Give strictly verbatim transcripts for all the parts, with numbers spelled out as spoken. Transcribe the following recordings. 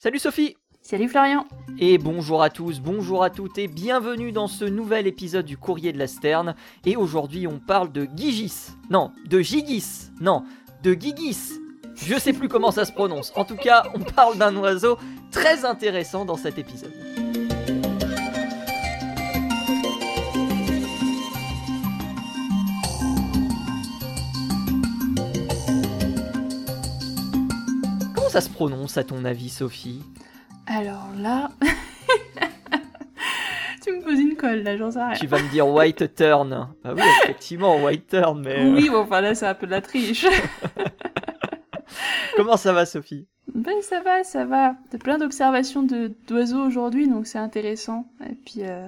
Salut Sophie. Salut Florian. Et bonjour à tous, bonjour à toutes et bienvenue dans ce nouvel épisode du Courrier de la Sterne. Et aujourd'hui on parle de Gigis, non, de Gigis, non, de Gigis. Je sais plus comment ça se prononce. En tout cas, on parle d'un oiseau très intéressant dans cet épisode. Comment ça se prononce à ton avis, Sophie ? Alors là... tu me poses une colle là, j'en sais rien. Tu vas me dire white turn. Bah oui, effectivement, white turn, mais... Oui, bon, enfin là c'est un peu de la triche. Comment ça va, Sophie ? Ben ça va, ça va. T'as plein d'observations de, d'oiseaux aujourd'hui, donc c'est intéressant. Et puis, euh,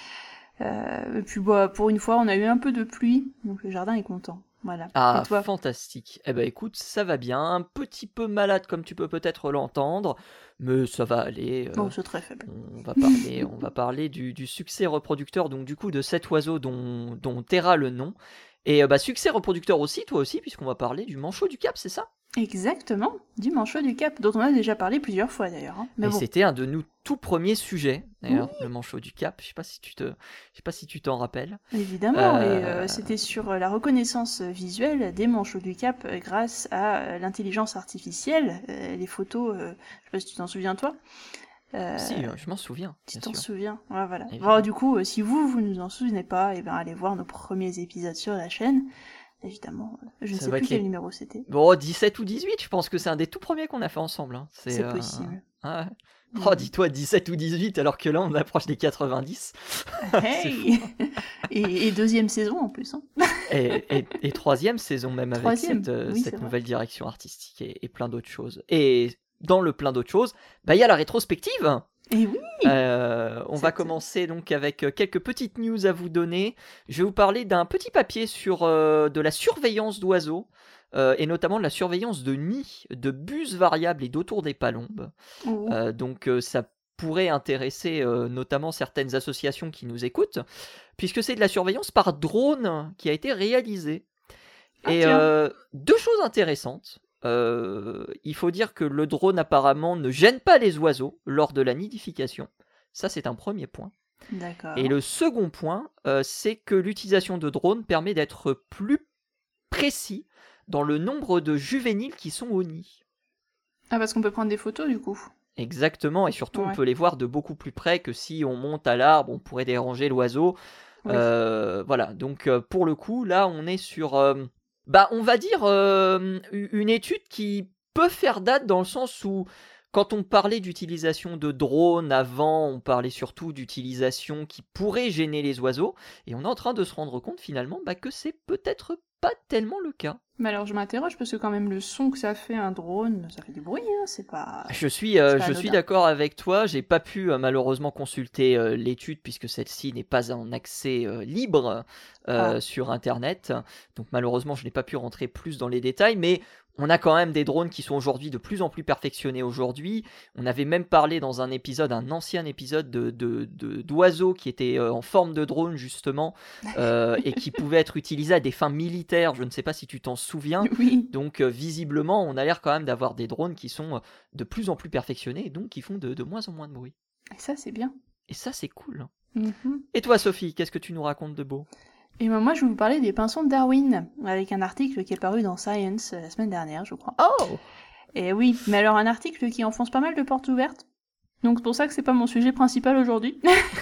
euh, et puis bah, pour une fois, on a eu un peu de pluie, donc le jardin est content. Voilà. Ah, et toi ? fantastique. Eh ben écoute, ça va bien. Un petit peu malade, comme tu peux peut-être l'entendre, mais ça va aller. euh, Bon, c'est très faible. on va parler, on va parler du, du succès reproducteur, donc du coup de cet oiseau dont, dont t'aiera le nom. Et euh, bah succès reproducteur aussi, toi aussi, puisqu'on va parler du manchot du Cap, c'est ça ? Exactement, du manchot du Cap, dont on a déjà parlé plusieurs fois d'ailleurs. Hein. Mais Et bon. c'était un de nos tout premiers sujets, d'ailleurs, oui. Le manchot du Cap. Je sais pas si tu te, je sais pas si tu t'en rappelles. Évidemment, Euh, et euh, c'était sur la reconnaissance visuelle des manchots du Cap euh, grâce à l'intelligence artificielle, euh, les photos. Euh, je sais pas si tu t'en souviens toi. Euh, si, je m'en souviens. Tu t'en sûr. souviens, ouais, voilà. Bon, du coup, euh, si vous vous ne vous en souvenez pas, et ben allez voir nos premiers épisodes sur la chaîne. Évidemment, je ne Ça sais plus quel les... numéro c'était. Bon, dix-sept ou dixhuit, je pense que c'est un des tout premiers qu'on a fait ensemble. Hein. C'est, c'est euh... possible. Ah ouais. Oh, mmh. Dis-toi dix-sept ou dix-huit, alors que là, on approche des quatre-vingt-dix. Hey et, et deuxième saison, en plus. Hein. et, et, et troisième saison, même, troisième. avec cette, euh, oui, cette nouvelle vrai. direction artistique et, et plein d'autres choses. Et dans le plein d'autres choses, bah, il y a la rétrospective. Et oui euh, On c'est va t... commencer donc avec quelques petites news à vous donner. Je vais vous parler d'un petit papier sur euh, de la surveillance d'oiseaux. Euh, et notamment de la surveillance de nids, de bus variables et d'autour des palombes. Oh. Euh, donc euh, ça pourrait intéresser euh, notamment certaines associations qui nous écoutent, puisque c'est de la surveillance par drone qui a été réalisée. Ah, et euh, deux choses intéressantes. Euh, il faut dire que le drone apparemment ne gêne pas les oiseaux lors de la nidification. Ça, c'est un premier point. D'accord. Et le second point, euh, c'est que l'utilisation de drones permet d'être plus précis dans le nombre de juvéniles qui sont au nid. Ah, parce qu'on peut prendre des photos du coup. Exactement, et surtout ouais. on peut les voir de beaucoup plus près que si on monte à l'arbre, on pourrait déranger l'oiseau. Oui. Euh, voilà, donc euh, pour le coup, là on est sur, euh, bah on va dire euh, une étude qui peut faire date dans le sens où quand on parlait d'utilisation de drones avant, on parlait surtout d'utilisation qui pourrait gêner les oiseaux, et on est en train de se rendre compte finalement bah, que c'est peut-être pas tellement le cas. Mais alors je m'interroge parce que quand même le son que ça fait un drone, ça fait du bruit, hein, c'est pas... Je suis, euh, je suis d'accord avec toi, j'ai pas pu euh, malheureusement consulter euh, l'étude puisque celle-ci n'est pas en accès euh, libre euh, ah. sur internet, donc malheureusement je n'ai pas pu rentrer plus dans les détails, mais on a quand même des drones qui sont aujourd'hui de plus en plus perfectionnés aujourd'hui. On avait même parlé dans un épisode, un ancien épisode de, de, de, d'oiseaux qui étaient euh, en forme de drone justement euh, et qui pouvaient être utilisés à des fins militaires. Je ne sais pas si tu t'en souviens. Oui. Donc euh, visiblement, on a l'air quand même d'avoir des drones qui sont de plus en plus perfectionnés et donc qui font de, de moins en moins de bruit. Et ça, c'est bien. Et ça, c'est cool. Mm-hmm. Et toi, Sophie, qu'est-ce que tu nous racontes de beau ? Et ben moi, je vais vous parler des pinsons de Darwin, avec un article qui est paru dans Science la semaine dernière, je crois. Oh ! Et oui, mais alors un article qui enfonce pas mal de portes ouvertes. Donc c'est pour ça que c'est pas mon sujet principal aujourd'hui.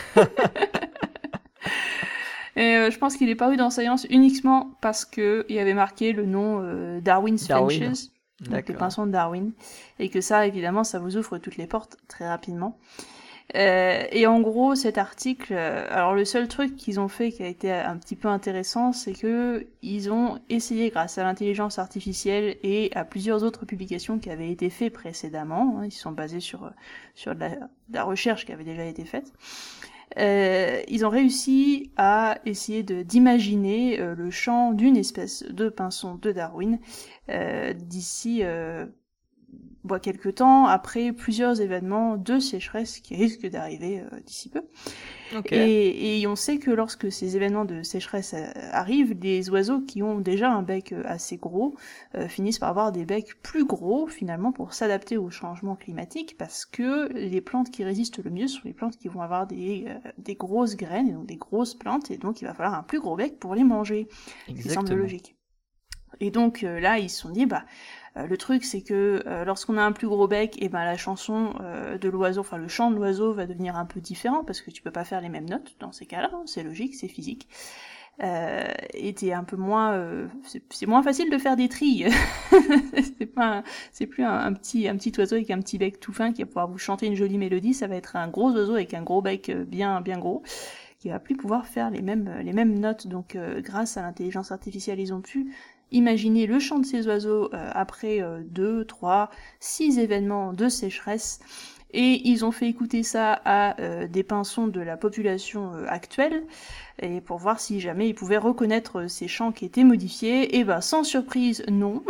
Et euh, je pense qu'il est paru dans Science uniquement parce que il y avait marqué le nom euh, Darwin's Darwin. Finches, donc les pinsons de Darwin, et que ça, évidemment, ça vous ouvre toutes les portes très rapidement. Euh, et en gros, cet article, euh, alors le seul truc qu'ils ont fait qui a été un petit peu intéressant, c'est que ils ont essayé, grâce à l'intelligence artificielle et à plusieurs autres publications qui avaient été faites précédemment, hein, ils se sont basés sur sur de la, de la recherche qui avait déjà été faite. Euh, ils ont réussi à essayer de d'imaginer euh, le chant d'une espèce de pinson de Darwin euh, d'ici euh, bah, quelque temps après plusieurs événements de sécheresse qui risquent d'arriver euh, d'ici peu. Ok. Et, et on sait que lorsque ces événements de sécheresse euh, arrivent, les oiseaux qui ont déjà un bec euh, assez gros euh, finissent par avoir des becs plus gros finalement pour s'adapter au changement climatique, parce que les plantes qui résistent le mieux sont les plantes qui vont avoir des, euh, des grosses graines, et donc des grosses plantes, et donc il va falloir un plus gros bec pour les manger, ce qui semble logique. Et donc euh, là ils se sont dit bah Euh, le truc, c'est que euh, lorsqu'on a un plus gros bec, et ben la chanson euh, de l'oiseau, enfin le chant de l'oiseau va devenir un peu différent, parce que tu peux pas faire les mêmes notes dans ces cas-là, hein, c'est logique, c'est physique. Euh, et t'es un peu moins, euh, c'est, c'est moins facile de faire des trilles. c'est pas, un, c'est plus un, un petit, un petit oiseau avec un petit bec tout fin qui va pouvoir vous chanter une jolie mélodie. Ça va être un gros oiseau avec un gros bec bien, bien gros, qui va plus pouvoir faire les mêmes, les mêmes notes. Donc, euh, grâce à l'intelligence artificielle, ils ont pu imaginer le chant de ces oiseaux euh, après euh, deux, trois, six événements de sécheresse, et ils ont fait écouter ça à euh, des pinsons de la population euh, actuelle, et pour voir si jamais ils pouvaient reconnaître ces chants qui étaient modifiés. Et ben sans surprise, non.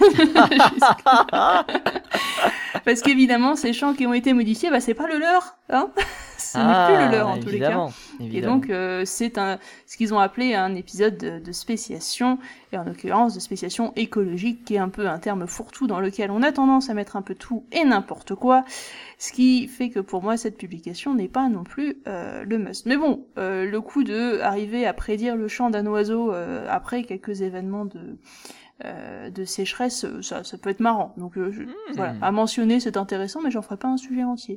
Parce qu'évidemment, ces chants qui ont été modifiés, bah c'est pas le leur, hein. Ce n'est ah, plus le leur en tous les cas. Évidemment. Et donc euh, c'est un, ce qu'ils ont appelé un épisode de, de spéciation, et en l'occurrence de spéciation écologique, qui est un peu un terme fourre-tout dans lequel on a tendance à mettre un peu tout et n'importe quoi, ce qui fait que pour moi cette publication n'est pas non plus euh, le must. Mais bon, euh, le coup de arriver à prédire le chant d'un oiseau euh, après quelques événements de Euh, de sécheresse, ça, ça peut être marrant. Donc euh, je, mmh. voilà, à mentionner, c'est intéressant, mais j'en ferai pas un sujet entier.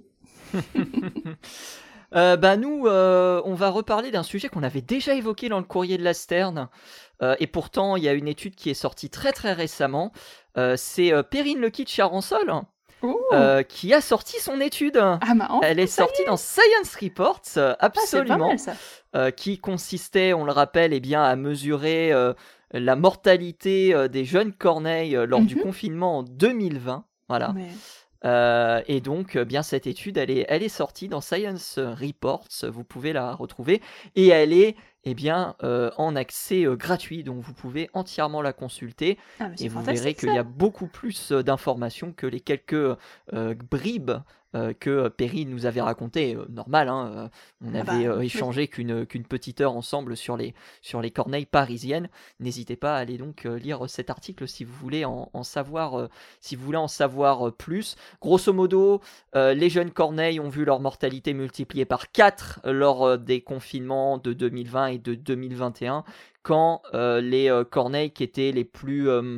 euh, bah nous, euh, on va reparler d'un sujet qu'on avait déjà évoqué dans le courrier de la Sterne, euh, et pourtant il y a une étude qui est sortie très très récemment. Euh, c'est euh, Perrine Lequitte-Charansol euh, qui a sorti son étude. Ah, bah, enfin, Elle est sortie est. dans Science Reports, euh, absolument, ah, c'est pas mal, ça. Euh, qui consistait, on le rappelle, eh bien, à mesurer euh, la mortalité euh, des jeunes corneilles euh, lors mm-hmm. du confinement en deux mille vingt. Voilà. Mais... Euh, et donc, bien, cette étude, elle est, elle est sortie dans Science Reports. Vous pouvez la retrouver. Et elle est, eh bien, euh, en accès euh, gratuit. Donc, vous pouvez entièrement la consulter. Ah, et vous verrez qu'il y a beaucoup plus d'informations que les quelques euh, bribes Euh, que Perrine nous avait raconté, euh, normal, hein, euh, on ah avait bah, euh, échangé oui. qu'une, qu'une petite heure ensemble sur les, sur les corneilles parisiennes. N'hésitez pas à aller donc euh, lire cet article si vous voulez en, en savoir, euh, si vous voulez en savoir euh, plus. Grosso modo, euh, les jeunes corneilles ont vu leur mortalité multipliée par quatre lors euh, des confinements de deux mille vingt et de deux mille vingt et un, quand euh, les euh, corneilles qui étaient les plus... Euh,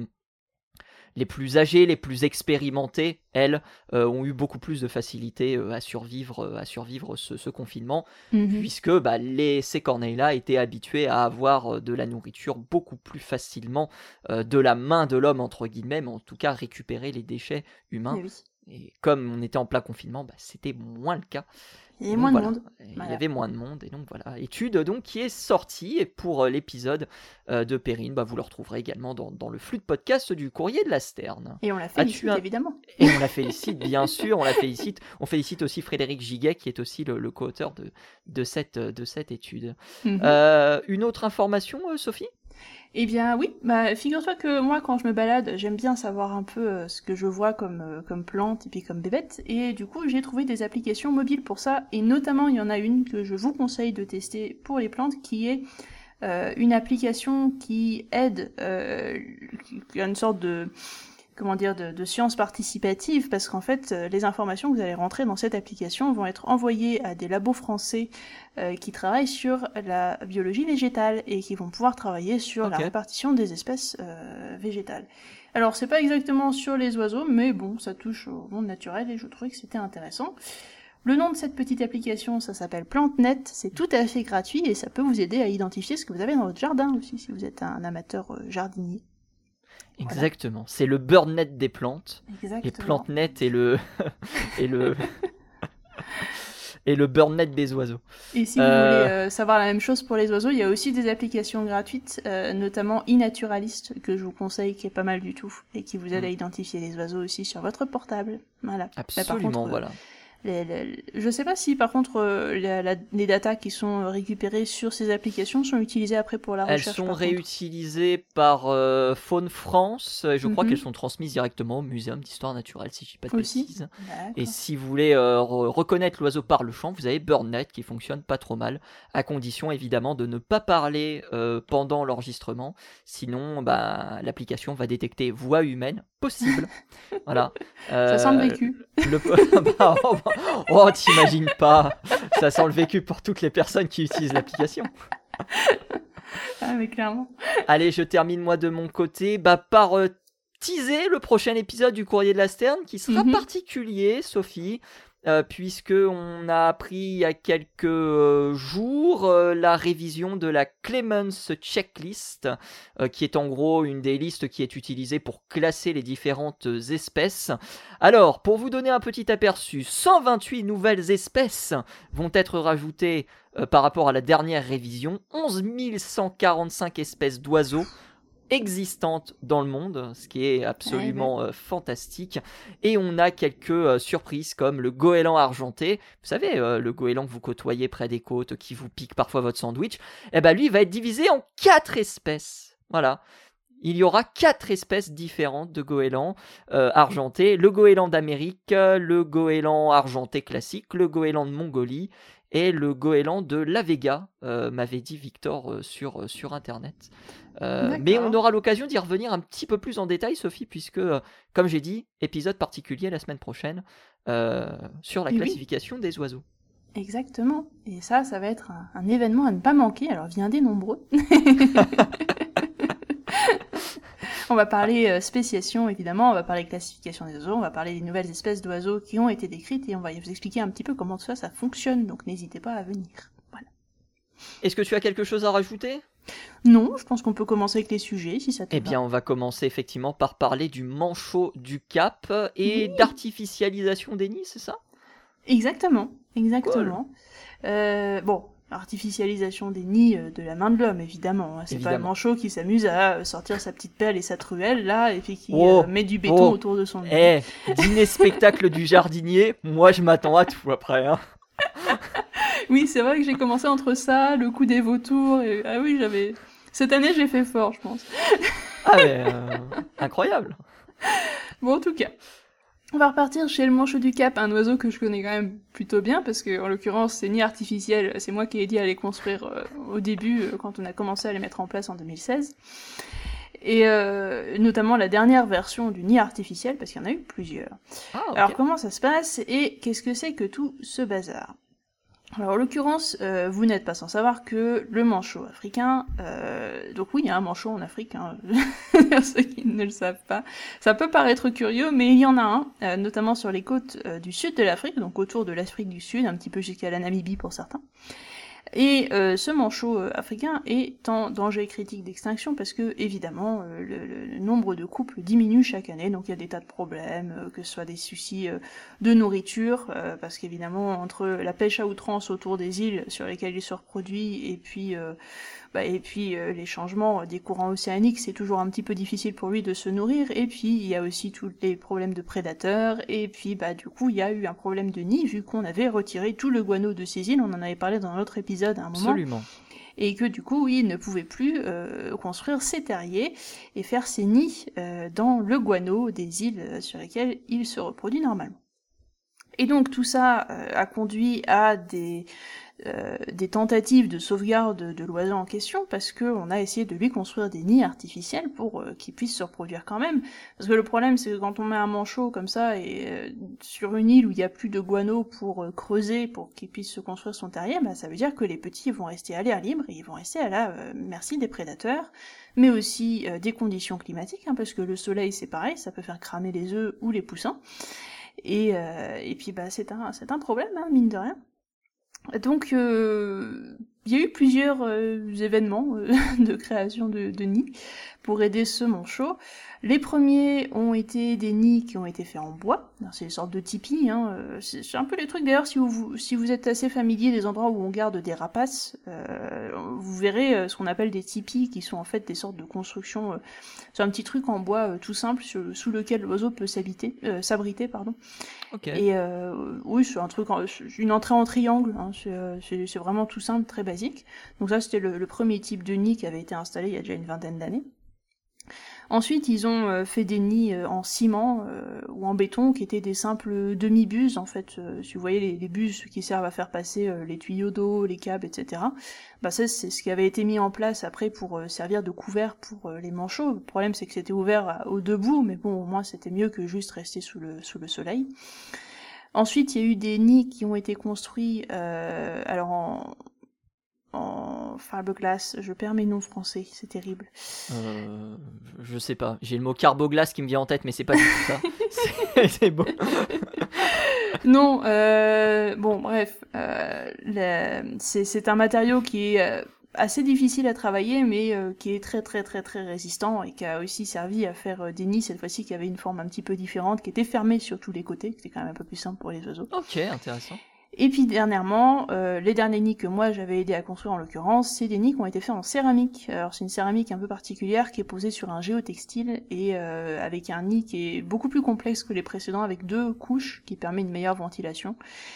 les plus âgées, les plus expérimentées, elles, euh, ont eu beaucoup plus de facilité euh, à survivre, euh, à survivre ce, ce confinement, mm-hmm. puisque bah, les, ces corneilles-là étaient habituées à avoir euh, de la nourriture beaucoup plus facilement euh, de la main de l'homme, entre guillemets, mais en tout cas récupérer les déchets humains. Oui. Et comme on était en plein confinement, bah, c'était moins le cas. Il y avait moins voilà. de monde. Il voilà. y avait moins de monde, et donc voilà. Étude donc, qui est sortie, et pour euh, l'épisode euh, de Perrine, bah, vous le retrouverez également dans, dans le flux de podcast du courrier de la Sterne. Et on la félicite, un... évidemment. Et on la félicite, bien sûr, on la félicite. On félicite aussi Frédéric Giguet, qui est aussi le, le co-auteur de, de, cette, de cette étude. Mm-hmm. Euh, une autre information, euh, Sophie ? Eh bien oui, bah, figure-toi que moi quand je me balade, j'aime bien savoir un peu euh, ce que je vois comme, euh, comme plantes et puis comme bébêtes, et du coup j'ai trouvé des applications mobiles pour ça, et notamment il y en a une que je vous conseille de tester pour les plantes, qui est euh, une application qui aide, euh, qui a une sorte de... comment dire, de, de science participative, parce qu'en fait, euh, les informations que vous allez rentrer dans cette application vont être envoyées à des labos français euh, qui travaillent sur la biologie végétale et qui vont pouvoir travailler sur okay. la répartition des espèces euh, végétales. Alors, c'est pas exactement sur les oiseaux, mais bon, ça touche au monde naturel et je trouvais que c'était intéressant. Le nom de cette petite application, ça s'appelle PlanteNet, c'est tout à fait gratuit et ça peut vous aider à identifier ce que vous avez dans votre jardin aussi, si vous êtes un amateur euh, jardinier. Exactement, voilà. C'est le BirdNet des plantes. Exactement. Et PlanteNet est le et le et le BirdNet des oiseaux. Et si euh... vous voulez euh, savoir la même chose pour les oiseaux, il y a aussi des applications gratuites, euh, notamment iNaturalist, que je vous conseille, qui est pas mal du tout et qui vous aide mmh. à identifier les oiseaux aussi sur votre portable. Voilà. Absolument, bah, par contre, voilà. Les, les, je sais pas si par contre euh, la, la, les datas qui sont récupérées sur ces applications sont utilisées après pour la Elles recherche. sont par réutilisées contre. par euh, Faune France, et je crois Mhm. qu'elles sont transmises directement au Muséum d'Histoire Naturelle, si je dis pas de Aussi. bêtises. D'accord. Et si vous voulez euh, re- reconnaître l'oiseau par le chant, vous avez BirdNet qui fonctionne pas trop mal, à condition évidemment de ne pas parler euh, pendant l'enregistrement, sinon bah, l'application va détecter voix humaine, possible. Voilà. Euh, Ça sent le vécu. Le... bah, oh, bah, oh, t'imagines pas, ça sent le vécu pour toutes les personnes qui utilisent l'application. Ah, mais clairement. Allez, je termine moi de mon côté bah, par euh, teaser le prochain épisode du Courrier de la Sterne qui sera Mhm. particulier, Sophie, euh, puisque on a appris il y a quelques euh, jours euh, la révision de la Clemens Checklist, euh, qui est en gros une des listes qui est utilisée pour classer les différentes espèces. Alors, pour vous donner un petit aperçu, cent vingt-huit nouvelles espèces vont être rajoutées euh, par rapport à la dernière révision, onze mille cent quarante-cinq espèces d'oiseaux existantes dans le monde, ce qui est absolument euh, fantastique. Et on a quelques euh, surprises comme le goéland argenté. Vous savez, euh, le goéland que vous côtoyez près des côtes, qui vous pique parfois votre sandwich. Eh ben lui, il va être divisé en quatre espèces. Voilà. Il y aura quatre espèces différentes de goélands euh, argentés. Le goéland d'Amérique, le goéland argenté classique, le goéland de Mongolie et le goéland de La Vega, euh, m'avait dit Victor euh, sur, euh, sur Internet. Euh, mais on aura l'occasion d'y revenir un petit peu plus en détail, Sophie, puisque, euh, comme j'ai dit, épisode particulier la semaine prochaine euh, sur la Et classification oui. des oiseaux. Exactement. Et ça, ça va être un, un événement à ne pas manquer. Alors, viendez nombreux. On va parler euh, spéciation, évidemment, on va parler classification des oiseaux, on va parler des nouvelles espèces d'oiseaux qui ont été décrites, et on va vous expliquer un petit peu comment tout ça, ça fonctionne, donc n'hésitez pas à venir. Voilà. Est-ce que tu as quelque chose à rajouter ? Non, je pense qu'on peut commencer avec les sujets, si ça te Eh va. bien, on va commencer effectivement par parler du manchot du Cap et Oui. d'artificialisation des nids, c'est ça ? Exactement, exactement. Cool. Euh, bon, artificialisation des nids de la main de l'homme, évidemment. C'est Évidemment. pas le manchot qui s'amuse à sortir sa petite pelle et sa truelle, là, et puis qui Oh, euh, met du béton oh, autour de son nid. Eh, dîner spectacle du jardinier, moi je m'attends à tout après, hein. Oui, c'est vrai que j'ai commencé entre ça, le coup des vautours, et... ah oui, j'avais... Cette année, j'ai fait fort, je pense. Ah mais, euh, incroyable. Bon, en tout cas, on va repartir chez le manchot du Cap, un oiseau que je connais quand même plutôt bien, parce que en l'occurrence, c'est ni artificiel, c'est moi qui ai dit à les construire euh, au début, euh, quand on a commencé à les mettre en place en deux mille seize. Et euh, notamment la dernière version du nid artificiel, parce qu'il y en a eu plusieurs. Ah, okay. Alors, comment ça se passe, et qu'est-ce que c'est que tout ce bazar ? Alors, en l'occurrence, euh, vous n'êtes pas sans savoir que le manchot africain, euh, donc oui, il y a un manchot en Afrique, hein, ceux qui ne le savent pas, ça peut paraître curieux, mais il y en a un, euh, notamment sur les côtes euh, du sud de l'Afrique, donc autour de l'Afrique du Sud, un petit peu jusqu'à la Namibie pour certains. Et euh, ce manchot euh, africain est en danger critique d'extinction parce que, évidemment, euh, le, le, le nombre de couples diminue chaque année, donc il y a des tas de problèmes, euh, que ce soit des soucis euh, de nourriture, euh, parce qu'évidemment, entre la pêche à outrance autour des îles sur lesquelles il se reproduit, et puis, euh, bah, et puis euh, les changements des courants océaniques, c'est toujours un petit peu difficile pour lui de se nourrir, et puis il y a aussi tous les problèmes de prédateurs, et puis bah du coup il y a eu un problème de nid, vu qu'on avait retiré tout le guano de ces îles, on en avait parlé dans un autre épisode à un moment. Absolument. Et que du coup, oui, il ne pouvait plus euh, construire ses terriers et faire ses nids euh, dans le guano des îles sur lesquelles il se reproduit normalement. Et donc tout ça euh, a conduit à des... Euh, des tentatives de sauvegarde de l'oiseau en question, parce que on a essayé de lui construire des nids artificiels pour euh, qu'il puisse se reproduire quand même. Parce que le problème, c'est que quand on met un manchot comme ça et euh, sur une île où il n'y a plus de guano pour euh, creuser pour qu'il puisse se construire son terrier, bah ça veut dire que les petits vont rester à l'air libre et ils vont rester à la euh, merci des prédateurs, mais aussi euh, des conditions climatiques, hein, parce que le soleil c'est pareil, ça peut faire cramer les œufs ou les poussins. Et, euh, et puis bah c'est un c'est un problème, hein, mine de rien. Donc, euh, il y a eu plusieurs euh, événements euh, de création de, de nids, pour aider ce manchot. Les premiers ont été des nids qui ont été faits en bois, c'est une sorte de tipi, hein. c'est, c'est un peu les trucs d'ailleurs si vous, si vous êtes assez familier des endroits où on garde des rapaces, euh, vous verrez ce qu'on appelle des tipis qui sont en fait des sortes de constructions, euh, c'est un petit truc en bois euh, tout simple sur, sous lequel l'oiseau peut s'habiter, euh, s'abriter, pardon. Okay. Et euh, oui, c'est un truc, en, une entrée en triangle, hein, c'est, c'est, c'est vraiment tout simple, très basique. Donc ça c'était le, le premier type de nid qui avait été installé il y a déjà une vingtaine d'années. Ensuite, ils ont euh, fait des nids euh, en ciment euh, ou en béton, qui étaient des simples demi-buses, en fait. Euh, si vous voyez les, les buses qui servent à faire passer euh, les tuyaux d'eau, les câbles, et cetera. Bah ça, c'est ce qui avait été mis en place après pour euh, servir de couvert pour euh, les manchots. Le problème, c'est que c'était ouvert à, au debout, mais bon, au moins, c'était mieux que juste rester sous le, sous le soleil. Ensuite, il y a eu des nids qui ont été construits, euh, alors en... en fiberglass, je perds mes noms français, c'est terrible. Euh, je sais pas, j'ai le mot carboglass qui me vient en tête, mais c'est pas du tout ça. c'est, c'est bon. Non, euh, bon, bref, euh, le, c'est, c'est un matériau qui est euh, assez difficile à travailler, mais euh, qui est très très très très résistant et qui a aussi servi à faire euh, des nids, cette fois-ci qui avait une forme un petit peu différente, qui était fermée sur tous les côtés, c'était quand même un peu plus simple pour les oiseaux. Ok, intéressant. Et puis dernièrement, euh, les derniers nids que moi j'avais aidé à construire en l'occurrence, c'est des nids qui ont été faits en céramique. Alors c'est une céramique un peu particulière qui est posée sur un géotextile et euh, avec un nid qui est beaucoup plus complexe que les précédents, avec deux couches qui permet une meilleure ventilation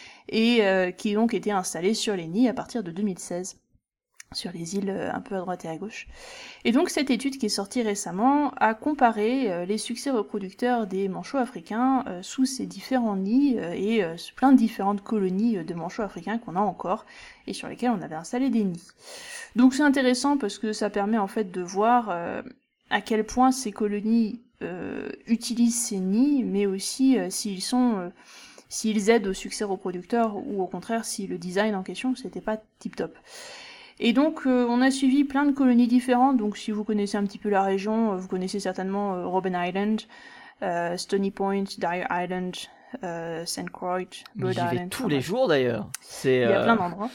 et euh, qui donc été installé sur les nids à partir de deux mille seize. Sur les îles un peu à droite et à gauche. Et donc cette étude qui est sortie récemment a comparé euh, les succès reproducteurs des manchots africains euh, sous ces différents nids euh, et euh, plein de différentes colonies euh, de manchots africains qu'on a encore et sur lesquels on avait installé des nids. Donc c'est intéressant parce que ça permet en fait de voir euh, à quel point ces colonies euh, utilisent ces nids, mais aussi euh, s'ils sont... Euh, s'ils aident au succès reproducteur ou au contraire si le design en question c'était pas tip top. Et donc euh, on a suivi plein de colonies différentes, donc si vous connaissez un petit peu la région, euh, vous connaissez certainement euh, Robben Island, euh, Stony Point, Dyer Island, euh, Saint Croix, Rhode J'y vais Island. tous les jours d'ailleurs. C'est, Il y a euh... plein d'endroits.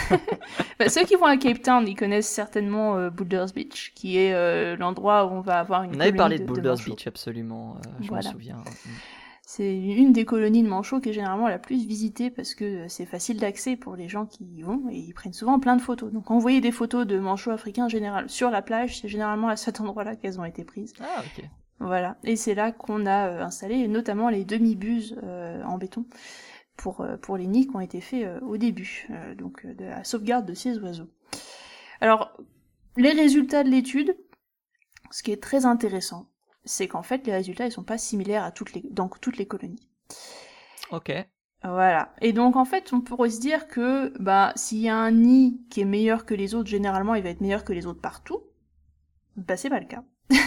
Bah, ceux qui vont à Cape Town, ils connaissent certainement euh, Boulders Beach, qui est euh, l'endroit où on va avoir une on colonie avait parlé de, de Boulders de Beach, absolument, euh, je voilà. m'en souviens. C'est une des colonies de manchots qui est généralement la plus visitée parce que c'est facile d'accès pour les gens qui y vont et ils prennent souvent plein de photos. Donc quand vous voyez des photos de manchots africains en général sur la plage, c'est généralement à cet endroit-là qu'elles ont été prises. Ah ok. Voilà, et c'est là qu'on a euh, installé notamment les demi-buses euh, en béton pour, euh, pour les nids qui ont été faits euh, au début, euh, donc euh, de la sauvegarde de ces oiseaux. Alors, les résultats de l'étude, ce qui est très intéressant, c'est qu'en fait les résultats ils sont pas similaires à toutes les, dans toutes les colonies. Ok. Voilà. Et donc en fait on pourrait se dire que bah s'il y a un nid qui est meilleur que les autres, généralement il va être meilleur que les autres partout. Bah c'est pas le cas.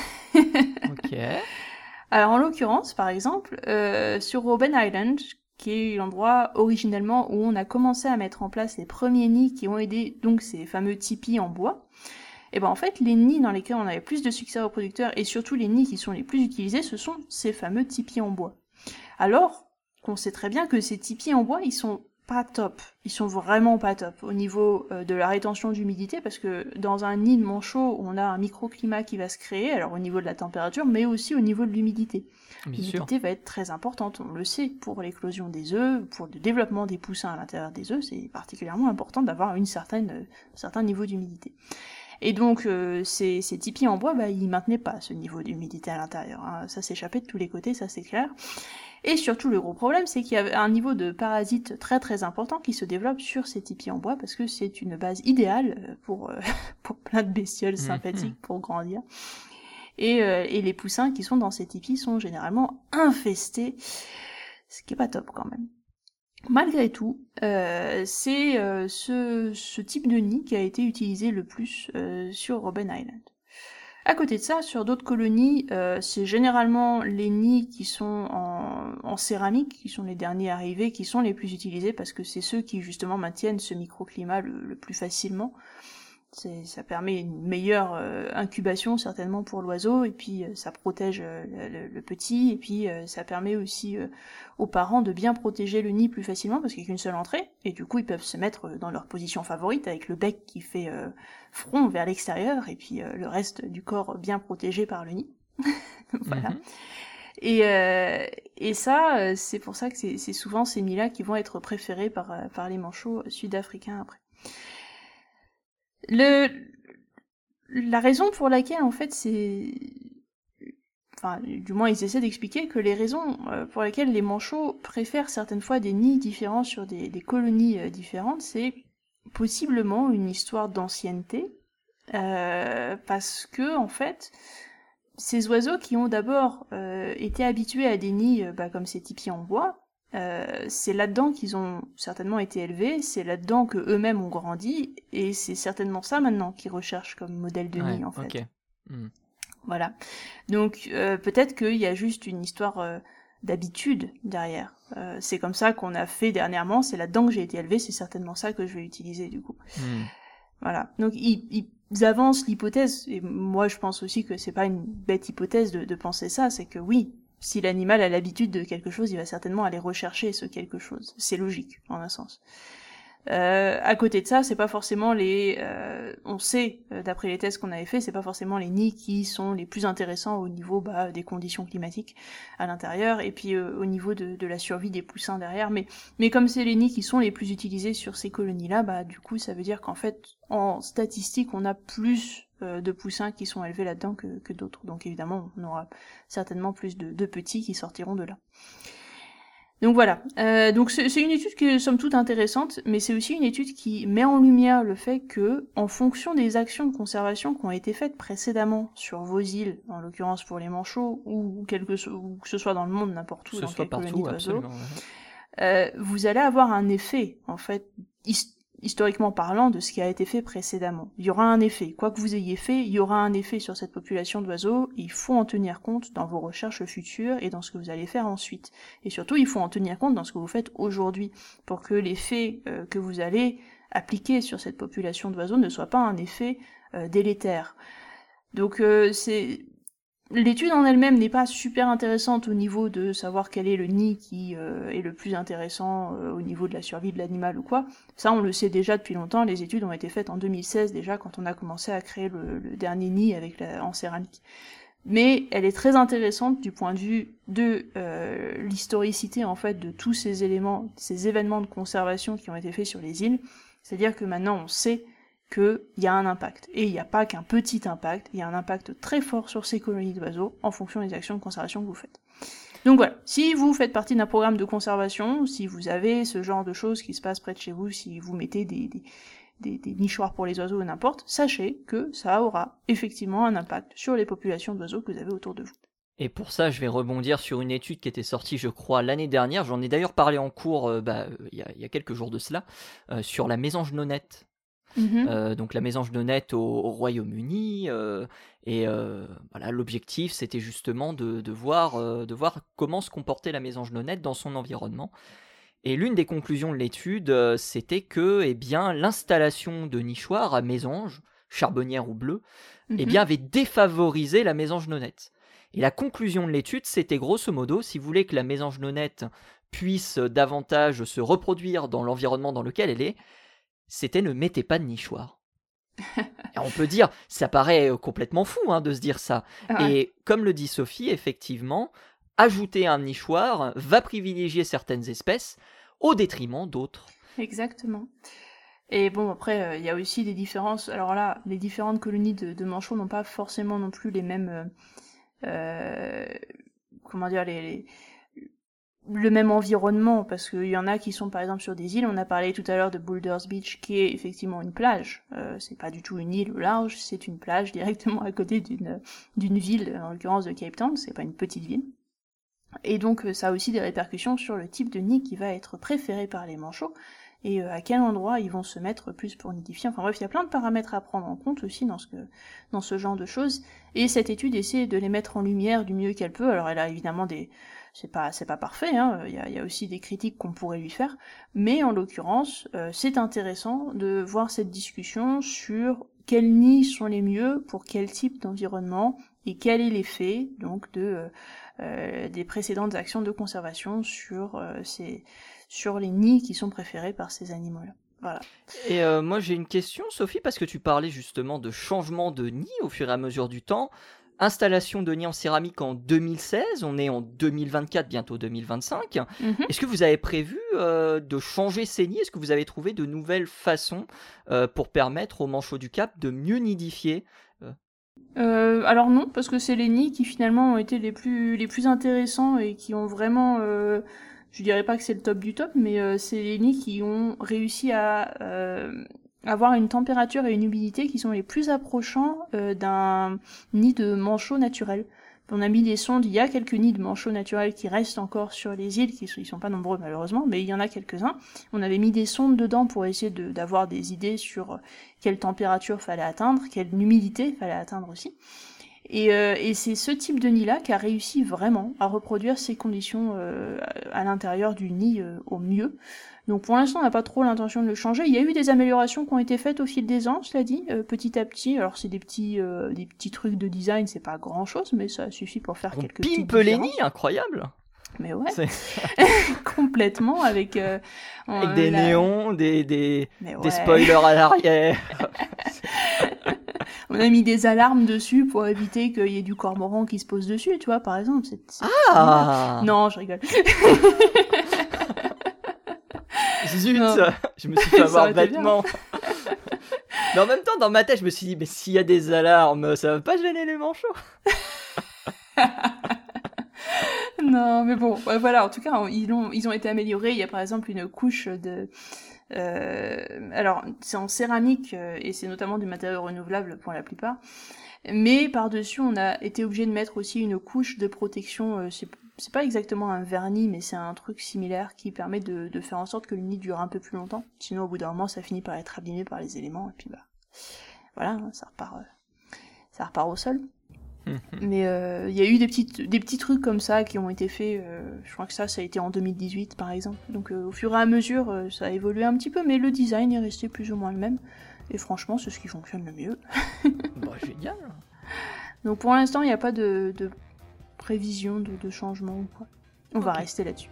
Ok. Alors en l'occurrence par exemple euh, sur Robben Island, qui est l'endroit originellement où on a commencé à mettre en place les premiers nids qui ont aidé donc ces fameux tipis en bois. Et ben en fait, les nids dans lesquels on avait plus de succès reproducteur, et surtout les nids qui sont les plus utilisés, ce sont ces fameux tipis en bois. Alors qu'on sait très bien que ces tipis en bois, ils sont pas top. Ils sont vraiment pas top au niveau euh, de la rétention d'humidité, parce que dans un nid de manchot, on a un microclimat qui va se créer, alors au niveau de la température, mais aussi au niveau de l'humidité. Bien L'humidité sûr. va être très importante, on le sait, pour l'éclosion des œufs, pour le développement des poussins à l'intérieur des œufs, c'est particulièrement important d'avoir une certaine, euh, un certain niveau d'humidité. Et donc euh, ces, ces tipis en bois, bah, ils maintenaient pas ce niveau d'humidité à l'intérieur, hein. Ça s'échappait de tous les côtés, ça c'est clair. Et surtout le gros problème, c'est qu'il y a un niveau de parasites très très important qui se développe sur ces tipis en bois, parce que c'est une base idéale pour, euh, pour plein de bestioles sympathiques mmh. pour grandir. Et, euh, et les poussins qui sont dans ces tipis sont généralement infestés, ce qui est pas top quand même. Malgré tout, euh, c'est euh, ce, ce type de nid qui a été utilisé le plus euh, sur Robben Island. À côté de ça, sur d'autres colonies, euh, c'est généralement les nids qui sont en, en céramique, qui sont les derniers arrivés, qui sont les plus utilisés parce que c'est ceux qui justement maintiennent ce microclimat le, le plus facilement. C'est, ça permet une meilleure euh, incubation certainement pour l'oiseau, et puis euh, ça protège euh, le, le petit, et puis euh, ça permet aussi euh, aux parents de bien protéger le nid plus facilement parce qu'il n'y a qu'une seule entrée, et du coup ils peuvent se mettre dans leur position favorite avec le bec qui fait euh, front vers l'extérieur, et puis euh, le reste du corps bien protégé par le nid. Voilà. Mm-hmm. Et, euh, et ça, c'est pour ça que c'est, c'est souvent ces nids-là qui vont être préférés par, par les manchots sud-africains après. Le, la raison pour laquelle, en fait, c'est... Enfin, du moins, ils essaient d'expliquer que les raisons pour lesquelles les manchots préfèrent certaines fois des nids différents sur des, des colonies différentes, c'est possiblement une histoire d'ancienneté, euh, parce que, en fait, ces oiseaux qui ont d'abord euh, été habitués à des nids euh, bah, comme ces tipis en bois, Euh, c'est là-dedans qu'ils ont certainement été élevés, c'est là-dedans que eux-mêmes ont grandi, et c'est certainement ça maintenant qu'ils recherchent comme modèle de nid, ouais, en fait. Okay. Mm. Voilà. Donc euh, peut-être qu'il y a juste une histoire euh, d'habitude derrière. Euh, c'est comme ça qu'on a fait dernièrement, c'est là-dedans que j'ai été élevé, c'est certainement ça que je vais utiliser du coup. Mm. Voilà. Donc ils, ils avancent l'hypothèse, et moi je pense aussi que c'est pas une bête hypothèse de, de penser ça, c'est que oui, si l'animal a l'habitude de quelque chose, il va certainement aller rechercher ce quelque chose. C'est logique, en un sens. Euh, à côté de ça, c'est pas forcément les... Euh, on sait, euh, d'après les tests qu'on avait fait, c'est pas forcément les nids qui sont les plus intéressants au niveau bah, des conditions climatiques à l'intérieur, et puis euh, au niveau de, de la survie des poussins derrière. Mais, mais comme c'est les nids qui sont les plus utilisés sur ces colonies-là, bah du coup, ça veut dire qu'en fait, en statistique, on a plus de poussins qui sont élevés là-dedans que, que d'autres. Donc évidemment, on aura certainement plus de, de petits qui sortiront de là. Donc voilà. Euh, donc c'est, c'est une étude qui est somme toute intéressante, mais c'est aussi une étude qui met en lumière le fait que, en fonction des actions de conservation qui ont été faites précédemment sur vos îles, en l'occurrence pour les manchots, ou, quelque, ou que ce soit dans le monde, n'importe où, que dans quelle colonie d'oiseaux, ouais. euh, vous allez avoir un effet, en fait, hist- historiquement parlant, de ce qui a été fait précédemment. Il y aura un effet. Quoi que vous ayez fait, il y aura un effet sur cette population d'oiseaux. Il faut en tenir compte dans vos recherches futures et dans ce que vous allez faire ensuite. Et surtout, il faut en tenir compte dans ce que vous faites aujourd'hui, pour que l'effet euh, que vous allez appliquer sur cette population d'oiseaux ne soit pas un effet euh, délétère. Donc euh, c'est... L'étude en elle-même n'est pas super intéressante au niveau de savoir quel est le nid qui euh, est le plus intéressant euh, au niveau de la survie de l'animal ou quoi. Ça, on le sait déjà depuis longtemps. Les études ont été faites en deux mille seize déjà, quand on a commencé à créer le, le dernier nid avec la, en céramique. Mais elle est très intéressante du point de vue de euh, l'historicité en fait de tous ces éléments, ces événements de conservation qui ont été faits sur les îles. C'est-à-dire que maintenant on sait qu'il y a un impact. Et il n'y a pas qu'un petit impact, il y a un impact très fort sur ces colonies d'oiseaux en fonction des actions de conservation que vous faites. Donc voilà, si vous faites partie d'un programme de conservation, si vous avez ce genre de choses qui se passent près de chez vous, si vous mettez des, des, des, des nichoirs pour les oiseaux ou n'importe, sachez que ça aura effectivement un impact sur les populations d'oiseaux que vous avez autour de vous. Et pour ça, je vais rebondir sur une étude qui était sortie, je crois, l'année dernière. J'en ai d'ailleurs parlé en cours euh, bah, il y a, il y a quelques jours de cela, euh, sur la mésange nonnette. Mmh. Euh, donc la mésange nonnette au, au Royaume-Uni, euh, et euh, voilà, l'objectif c'était justement de, de, voir, euh, de voir comment se comportait la mésange nonnette dans son environnement. Et l'une des conclusions de l'étude, euh, c'était que eh bien, l'installation de nichoirs à mésanges, charbonnières ou bleues, mmh. eh bien, avait défavorisé la mésange nonnette. Et la conclusion de l'étude, c'était grosso modo, si vous voulez que la mésange nonnette puisse davantage se reproduire dans l'environnement dans lequel elle est, c'était ne mettez pas de nichoir. Et on peut dire, ça paraît complètement fou hein, de se dire ça. Ouais. Et comme le dit Sophie, effectivement, ajouter un nichoir va privilégier certaines espèces au détriment d'autres. Exactement. Et bon, après, il euh, y a aussi des différences. Alors là, les différentes colonies de, de manchots n'ont pas forcément non plus les mêmes... Euh, comment dire, les... les le même environnement, parce qu'il y en a qui sont par exemple sur des îles. On a parlé tout à l'heure de Boulders Beach, qui est effectivement une plage. Euh, c'est pas du tout une île au large, c'est une plage directement à côté d'une d'une ville, en l'occurrence de Cape Town, c'est pas une petite ville. Et donc ça a aussi des répercussions sur le type de nid qui va être préféré par les manchots, et euh, à quel endroit ils vont se mettre plus pour nidifier. Enfin bref, il y a plein de paramètres à prendre en compte aussi dans ce, que, dans ce genre de choses, et cette étude essaie de les mettre en lumière du mieux qu'elle peut. Alors elle a évidemment des... c'est pas c'est pas parfait, hein. Il y a, il y a aussi des critiques qu'on pourrait lui faire, mais en l'occurrence, euh, c'est intéressant de voir cette discussion sur quels nids sont les mieux pour quel type d'environnement et quel est l'effet donc de euh, euh, des précédentes actions de conservation sur euh, ces sur les nids qui sont préférés par ces animaux-là. Voilà. Et euh, moi j'ai une question, Sophie, parce que tu parlais justement de changement de nid au fur et à mesure du temps. Installation de nids en céramique en deux mille seize, on est en deux mille vingt-quatre, bientôt deux mille vingt-cinq. Mm-hmm. Est-ce que vous avez prévu euh, de changer ces nids? Est-ce que vous avez trouvé de nouvelles façons euh, pour permettre aux manchots du Cap de mieux nidifier? euh... Euh, alors non, parce que c'est les nids qui finalement ont été les plus, les plus intéressants et qui ont vraiment... Euh... Je dirais pas que c'est le top du top, mais euh, c'est les nids qui ont réussi à euh, avoir une température et une humidité qui sont les plus approchants euh, d'un nid de manchot naturel. On a mis des sondes, il y a quelques nids de manchots naturels qui restent encore sur les îles, qui sont, ils sont pas nombreux malheureusement, mais il y en a quelques-uns. On avait mis des sondes dedans pour essayer de, d'avoir des idées sur quelle température fallait atteindre, quelle humidité fallait atteindre aussi. Et, euh, et c'est ce type de nid-là qui a réussi vraiment à reproduire ces conditions euh, à l'intérieur du nid euh, au mieux. Donc pour l'instant, on n'a pas trop l'intention de le changer. Il y a eu des améliorations qui ont été faites au fil des ans, cela dit, euh, petit à petit. Alors c'est des petits, euh, des petits trucs de design, c'est pas grand-chose, mais ça suffit pour faire on quelques petites pimpe les nids, incroyable. Mais ouais, complètement, avec... Euh, avec des la... néons, des, des, ouais. des spoilers à l'arrière. On a mis des alarmes dessus pour éviter qu'il y ait du cormoran qui se pose dessus, tu vois, par exemple. C'est, c'est... Ah non, je rigole. Zut, non. Je me suis fait avoir bêtement. Mais en même temps, dans ma tête, je me suis dit, mais s'il y a des alarmes, ça va pas gêner les manchots? Non, mais bon, voilà, en tout cas, ils ont, ils ont été améliorés. Il y a par exemple une couche de... Euh, alors, c'est en céramique, euh, et c'est notamment du matériau renouvelable pour la plupart. Mais par-dessus, on a été obligé de mettre aussi une couche de protection, euh, c'est, c'est pas exactement un vernis, mais c'est un truc similaire qui permet de, de faire en sorte que le nid dure un peu plus longtemps. Sinon, au bout d'un moment, ça finit par être abîmé par les éléments, et puis bah, voilà, ça repart, euh, ça repart au sol. Mais il euh, y a eu des petits, des petits trucs comme ça qui ont été faits, euh, je crois que ça, ça a été en deux mille dix-huit par exemple. Donc euh, au fur et à mesure, euh, ça a évolué un petit peu, mais le design est resté plus ou moins le même. Et franchement, c'est ce qui fonctionne le mieux. Bah, génial. Donc pour l'instant, il n'y a pas de, de prévision de, de changement ou quoi. On okay. va rester là-dessus.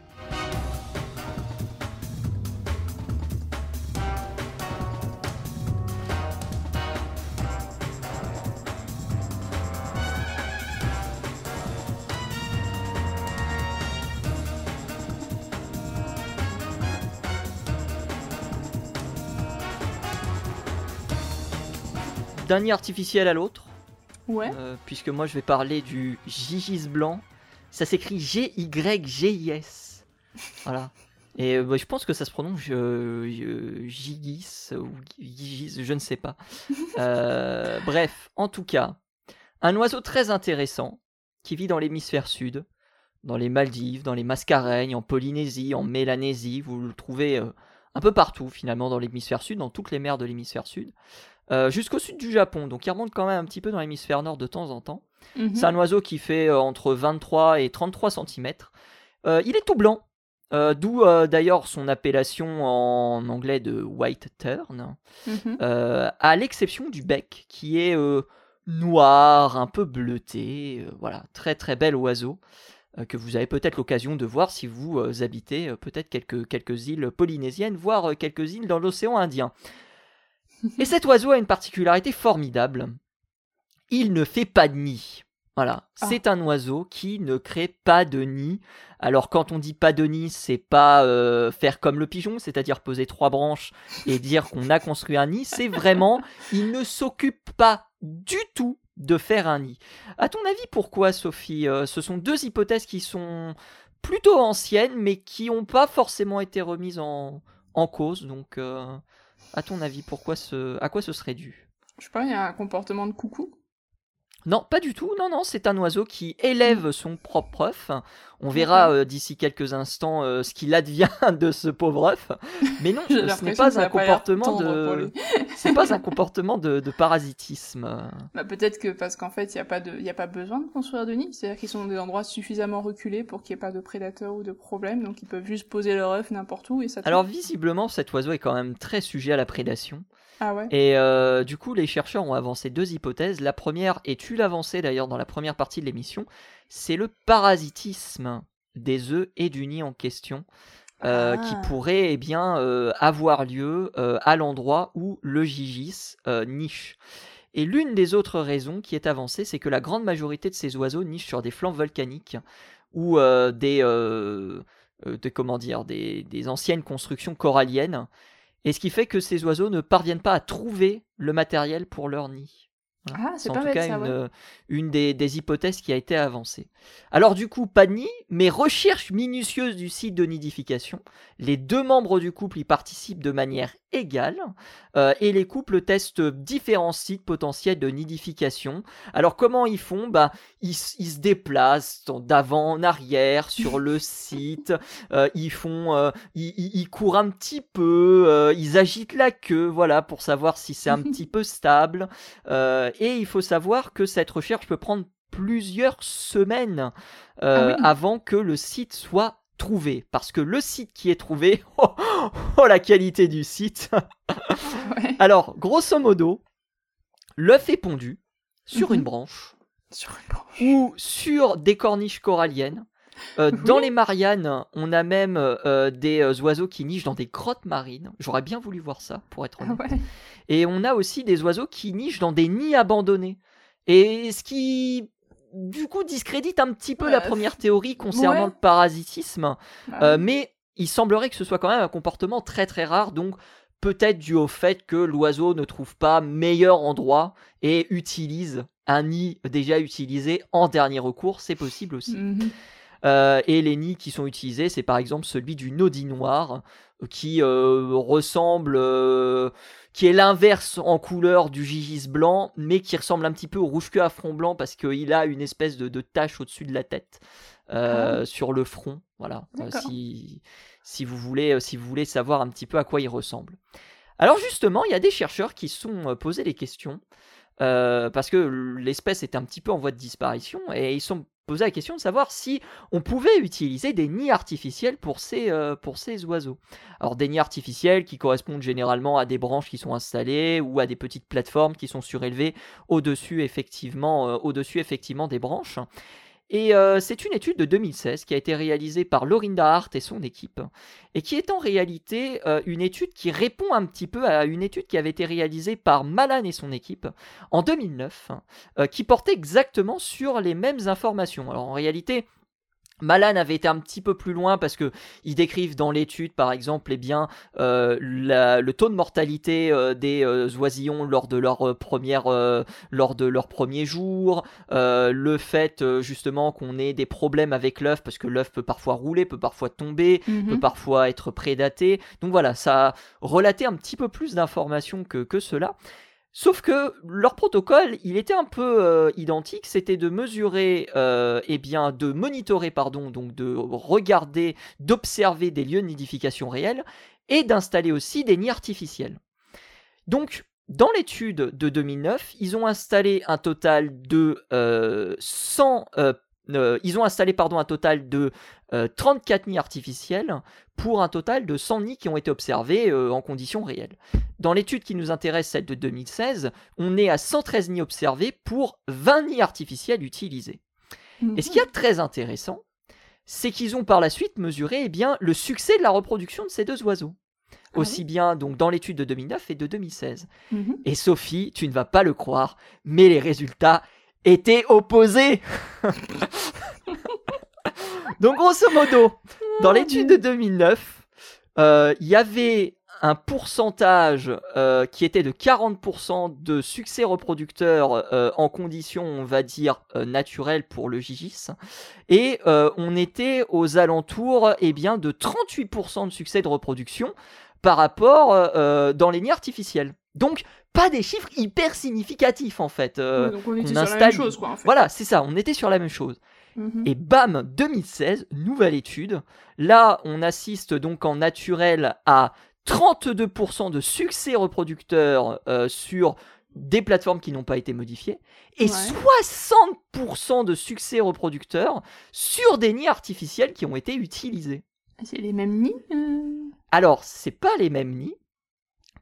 D'un nid artificiel à l'autre. Ouais. Euh, puisque moi je vais parler du Gigis blanc. Ça s'écrit G Y G I S. Voilà. Et euh, bah, je pense que ça se prononce euh, euh, Gigis ou Gigis, je ne sais pas. Euh, bref, en tout cas, un oiseau très intéressant qui vit dans l'hémisphère sud, dans les Maldives, dans les Mascareignes, en Polynésie, en Mélanésie. Vous le trouvez euh, un peu partout finalement dans l'hémisphère sud, dans toutes les mers de l'hémisphère sud. Euh, jusqu'au sud du Japon, donc il remonte quand même un petit peu dans l'hémisphère nord de temps en temps. Mm-hmm. C'est un oiseau qui fait euh, entre vingt-trois et trente-trois centimètres. Euh, il est tout blanc, euh, d'où euh, d'ailleurs son appellation en anglais de white tern, mm-hmm. euh, à l'exception du bec qui est euh, noir, un peu bleuté. Euh, voilà, très très bel oiseau euh, que vous avez peut-être l'occasion de voir si vous euh, habitez euh, peut-être quelques, quelques îles polynésiennes, voire euh, quelques îles dans l'océan Indien. Et cet oiseau a une particularité formidable. Il ne fait pas de nid. Voilà, ah. C'est un oiseau qui ne crée pas de nid. Alors quand on dit pas de nid, c'est pas euh, faire comme le pigeon, c'est-à-dire poser trois branches et dire qu'on a construit un nid. C'est vraiment, il ne s'occupe pas du tout de faire un nid. À ton avis, pourquoi, Sophie ? euh, Ce sont deux hypothèses qui sont plutôt anciennes, mais qui n'ont pas forcément été remises en, en cause. Donc... Euh... À ton avis, pourquoi ce... à quoi ce serait dû ? Je sais pas, il y a un comportement de coucou ? Non, pas du tout. Non, non, c'est un oiseau qui élève son propre œuf. On verra euh, d'ici quelques instants euh, ce qu'il advient de ce pauvre œuf. Mais non, ce n'est pas un comportement de. C'est pas un comportement de, de parasitisme. Bah, peut-être que parce qu'en fait, il n'y a pas de, il y a pas besoin de construire de nid. C'est-à-dire qu'ils sont dans des endroits suffisamment reculés pour qu'il n'y ait pas de prédateurs ou de problèmes, donc ils peuvent juste poser leur œuf n'importe où et ça. Alors visiblement, cet oiseau est quand même très sujet à la prédation. Ah ouais. Et euh, du coup, les chercheurs ont avancé deux hypothèses. La première, et tu l'avançais d'ailleurs dans la première partie de l'émission, c'est le parasitisme des œufs et du nid en question, euh, Ah. qui pourrait eh bien, euh, avoir lieu euh, à l'endroit où le gigis euh, niche. Et l'une des autres raisons qui est avancée, c'est que la grande majorité de ces oiseaux nichent sur des flancs volcaniques ou euh, des, euh, euh, des, comment dire, des, des anciennes constructions coralliennes. Et ce qui fait que ces oiseaux ne parviennent pas à trouver le matériel pour leur nid. Voilà. Ah, C'est c'est en pas tout bête cas ça, une, ouais. euh, une des, des hypothèses qui a été avancée. Alors du coup, pas de nid, mais recherche minutieuse du site de nidification. Les deux membres du couple y participent de manière égale euh, et les couples testent différents sites potentiels de nidification. Alors comment ils font bah, ils, ils se déplacent d'avant en arrière sur le site, euh, ils, font, euh, ils, ils, ils courent un petit peu, euh, ils agitent la queue voilà, pour savoir si c'est un petit peu stable. Euh, et il faut savoir que cette recherche peut prendre plusieurs semaines euh, Ah oui. avant que le site soit trouvé. Parce que le site qui est trouvé, oh, oh la qualité du site. Ouais. Alors, grosso modo, l'œuf est pondu sur Mhm. une branche Sur une branche. ou sur des corniches coralliennes. Euh, Oui. Dans les Mariannes, on a même euh, des euh, oiseaux qui nichent dans des grottes marines. J'aurais bien voulu voir ça, pour être Ah honnête. ouais. Et on a aussi des oiseaux qui nichent dans des nids abandonnés. Et ce qui, du coup, discrédite un petit peu Ouais, la première théorie concernant ouais. le parasitisme. Bah Euh, oui. mais il semblerait que ce soit quand même un comportement très très rare. Donc peut-être dû au fait que l'oiseau ne trouve pas meilleur endroit et utilise un nid déjà utilisé en dernier recours. C'est possible aussi. Mhm. Euh, et les nids qui sont utilisés, c'est par exemple celui du nodie noir, euh, qui euh, ressemble, euh, qui est l'inverse en couleur du gigis blanc, mais qui ressemble un petit peu au rouge-queue à front blanc parce qu'il a une espèce de, de tache au-dessus de la tête, euh, Ah. sur le front. Voilà. Euh, D'accord. si, si, vous voulez, euh, si vous voulez savoir un petit peu à quoi il ressemble. Alors justement, il y a des chercheurs qui se sont euh, posés les questions. Euh, parce que l'espèce est un petit peu en voie de disparition et ils se sont posé la question de savoir si on pouvait utiliser des nids artificiels pour ces, euh, pour ces oiseaux. Alors des nids artificiels qui correspondent généralement à des branches qui sont installées ou à des petites plateformes qui sont surélevées au-dessus effectivement, euh, au-dessus effectivement des branches. Et euh, c'est une étude de deux mille seize qui a été réalisée par Lorinda Hart et son équipe, et qui est en réalité euh, une étude qui répond un petit peu à une étude qui avait été réalisée par Malan et son équipe en deux mille neuf, euh, qui portait exactement sur les mêmes informations. Alors en réalité, Malan avait été un petit peu plus loin parce que ils décrivent dans l'étude, par exemple, eh bien, euh, la, le taux de mortalité euh, des euh, oisillons lors de leur euh, première, euh, lors de leur premier jour, euh, le fait euh, justement qu'on ait des problèmes avec l'œuf parce que l'œuf peut parfois rouler, peut parfois tomber, Mhm. peut parfois être prédaté. Donc voilà, ça relatait un petit peu plus d'informations que, que cela. Sauf que leur protocole, il était un peu euh, identique, c'était de mesurer, euh, eh bien, de monitorer, pardon, donc de regarder, d'observer des lieux de nidification réels et d'installer aussi des nids artificiels. Donc, dans l'étude de deux mille neuf, ils ont installé un total de euh, cent, euh, euh, ils ont installé pardon un total de euh, trente-quatre nids artificiels pour un total de cent nids qui ont été observés euh, en conditions réelles. Dans l'étude qui nous intéresse, celle de deux mille seize, on est à cent treize nids observés pour vingt nids artificiels utilisés. Mhm. Et ce qui est très intéressant, c'est qu'ils ont par la suite mesuré eh bien, le succès de la reproduction de ces deux oiseaux. Ah Aussi oui. bien donc dans l'étude de deux mille neuf et de deux mille seize. Mhm. Et Sophie, tu ne vas pas le croire, mais les résultats étaient opposés. Donc grosso modo, dans l'étude de deux mille neuf, il euh, y avait un pourcentage euh, qui était de quarante pour cent de succès reproducteur euh, en conditions, on va dire, euh, naturelles pour le gigis. Et euh, on était aux alentours eh bien, de trente-huit pour cent de succès de reproduction par rapport euh, dans les nids artificiels. Donc, pas des chiffres hyper significatifs en fait. Euh, Oui, donc on était qu'on sur la installe... même chose, quoi, en fait. Voilà, c'est ça, on était sur la même chose. Mhm. Et bam, deux mille seize, nouvelle étude. Là, on assiste donc en naturel à trente-deux pour cent de succès reproducteur euh, sur des plateformes qui n'ont pas été modifiées et Ouais. soixante pour cent de succès reproducteur sur des nids artificiels qui ont été utilisés. C'est les mêmes nids euh Alors, c'est pas les mêmes nids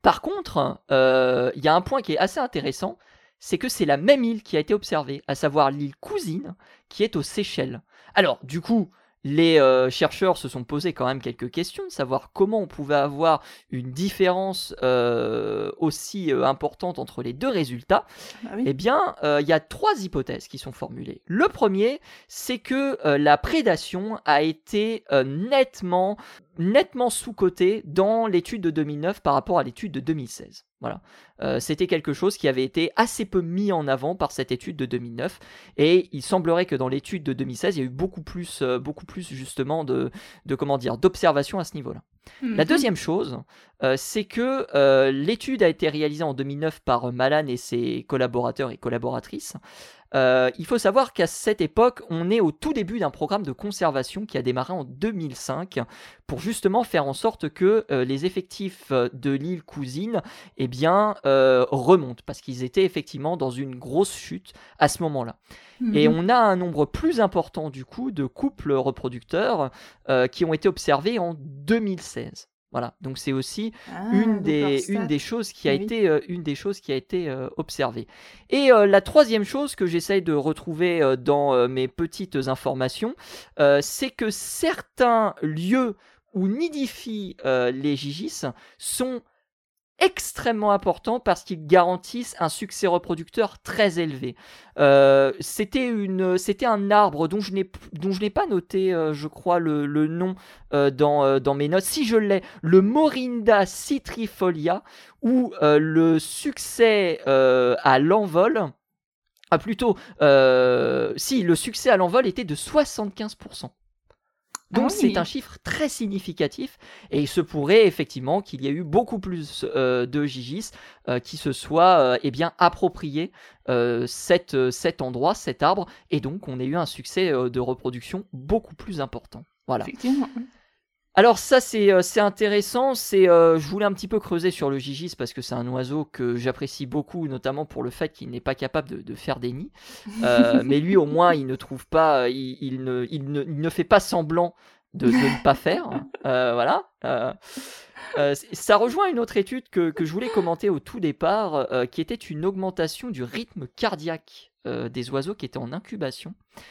Par contre, il euh, y a un point qui est assez intéressant, c'est que c'est la même île qui a été observée, à savoir l'île cousine, qui est aux Seychelles. Alors, du coup, les euh, chercheurs se sont posés quand même quelques questions, de savoir comment on pouvait avoir une différence euh, aussi euh, importante entre les deux résultats. Ah oui. Eh bien, il euh, y a trois hypothèses qui sont formulées. Le premier, c'est que euh, la prédation a été euh, nettement, nettement sous-cotée dans l'étude de deux mille neuf par rapport à l'étude de deux mille seize. Voilà. Euh, c'était quelque chose qui avait été assez peu mis en avant par cette étude de deux mille neuf, et il semblerait que dans l'étude de deux mille seize, il y a eu beaucoup plus, euh, beaucoup plus justement de, de comment dire, d'observations à ce niveau-là. Mm-hmm. La deuxième chose, euh, c'est que euh, l'étude a été réalisée en deux mille neuf par Malan et ses collaborateurs et collaboratrices. Euh, il faut savoir qu'à cette époque, on est au tout début d'un programme de conservation qui a démarré en deux mille cinq pour justement faire en sorte que euh, les effectifs de l'île cousine eh bien, euh, remontent, parce qu'ils étaient effectivement dans une grosse chute à ce moment-là. Mmh. Et on a un nombre plus important du coup de couples reproducteurs euh, qui ont été observés en deux mille seize. Voilà, donc c'est aussi ah, une, des, une des choses qui a oui. été, euh, une des choses qui a été euh, observée. Et euh, la troisième chose que j'essaye de retrouver euh, dans euh, mes petites informations, euh, c'est que certains lieux où nidifient euh, les gigis sont extrêmement importants parce qu'ils garantissent un succès reproducteur très élevé. Euh, c'était, une, c'était un arbre dont je n'ai, dont je n'ai pas noté, euh, je crois, le, le nom euh, dans, euh, dans mes notes. Si je l'ai, le Morinda citrifolia, où euh, le succès euh, à l'envol, ah, plutôt, euh, si, le succès à l'envol était de soixante-quinze pour cent. Donc ah oui. C'est un chiffre très significatif, et il se pourrait effectivement qu'il y ait eu beaucoup plus euh, de gigis euh, qui se soient euh, eh bien, appropriés euh, cet, euh, cet endroit, cet arbre, et donc on ait eu un succès euh, de reproduction beaucoup plus important. Voilà. Effectivement. Alors ça c'est, euh, c'est intéressant, c'est, euh, je voulais un petit peu creuser sur le gigis parce que c'est un oiseau que j'apprécie beaucoup, notamment pour le fait qu'il n'est pas capable de, de faire des nids, euh, mais lui au moins il ne trouve pas, il, il, ne, il, ne, il ne fait pas semblant de, de ne pas faire, euh, voilà. Euh, euh, ça rejoint une autre étude que, que je voulais commenter au tout départ, euh, qui était une augmentation du rythme cardiaque euh, des oiseaux qui étaient en incubation.